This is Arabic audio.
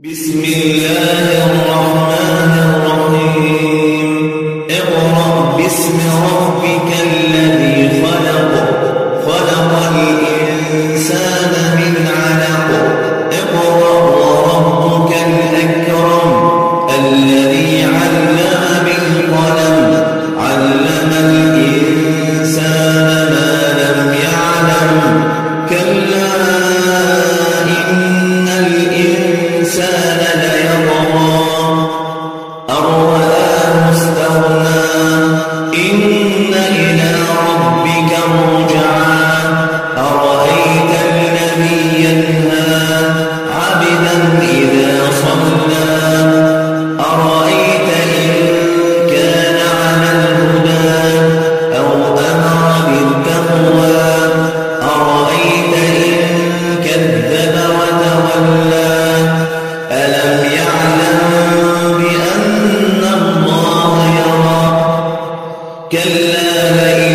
بسم الله الرحمن الرحيم اقرأ باسم ربك الذي خلق خلق الإنسان من علق اقرأ وربك الأكرم الذي علم بالقلم علم الإنسان ما لم يعلم كلا إن الإنسان ليطغى أن رآه استغنى إن إلى ربك الرجعى أرأيت الذي ينهى عبدا إذا صلى أرأيت إن كان على الهدى أو أمر بالتقوى أرأيت إن كذب وتولى ألم يعلم بأن الله يرى كلا لئن